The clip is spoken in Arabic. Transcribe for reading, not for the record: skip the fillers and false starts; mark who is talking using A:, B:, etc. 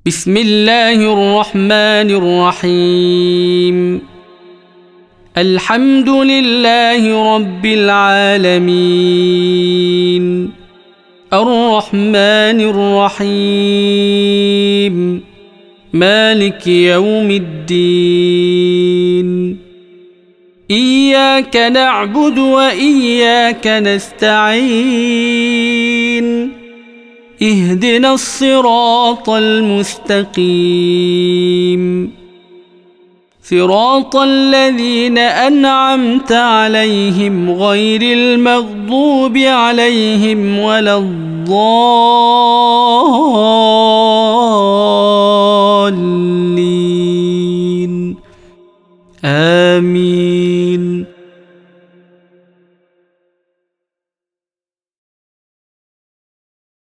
A: بسم الله الرحمن الرحيم. الحمد لله رب العالمين، الرحمن الرحيم، مالك يوم الدين. إياك نعبد وإياك نستعين، اهدنا الصراط المستقيم، صراط الذين أنعمت عليهم غير المغضوب عليهم ولا الضالين. آمين.